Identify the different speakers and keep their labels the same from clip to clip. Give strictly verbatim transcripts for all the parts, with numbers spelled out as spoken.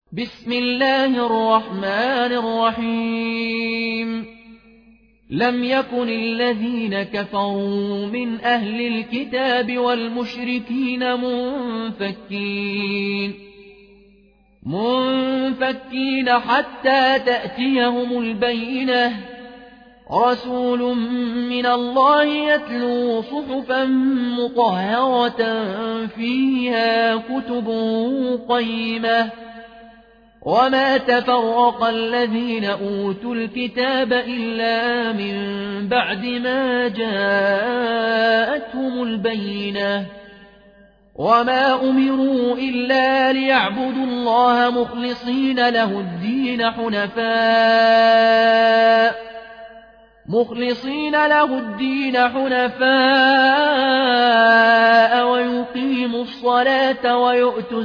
Speaker 1: بسم الله الرحمن الرحيم لم يكن الذين كفروا من أهل الكتاب والمشركين منفكين منفكين حتى تأتيهم البينة رسول من الله يتلو صحفا مطهرة فيها كتب قيمة وما تفرق الذين أوتوا الكتاب إلا من بعد ما جاءتهم البينة وما أمروا إلا ليعبدوا الله مخلصين له الدين حنفاء مخلصين له الدين حنفاء ويقيموا الصلاة ويؤتوا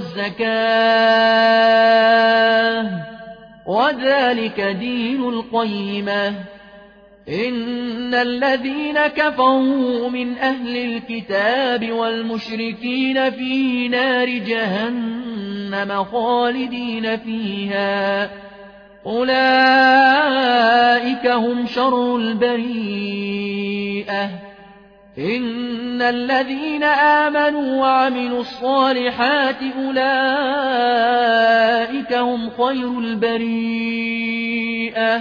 Speaker 1: الزكاة وذلك دين القيمة إن الذين كفروا من أهل الكتاب والمشركين في نار جهنم خالدين فيها أولئك هم شر البريئة إن الذين آمنوا وعملوا الصالحات أولئك هم خير البريئة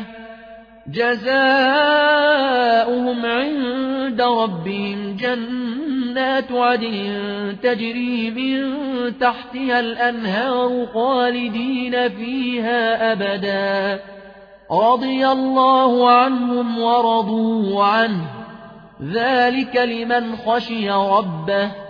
Speaker 1: جزاؤهم عند ربهم جنات عدن تجري من تحتها الأنهار خالدين فيها أبدا رضي الله عنهم ورضوا عنه ذلك لمن خشي ربه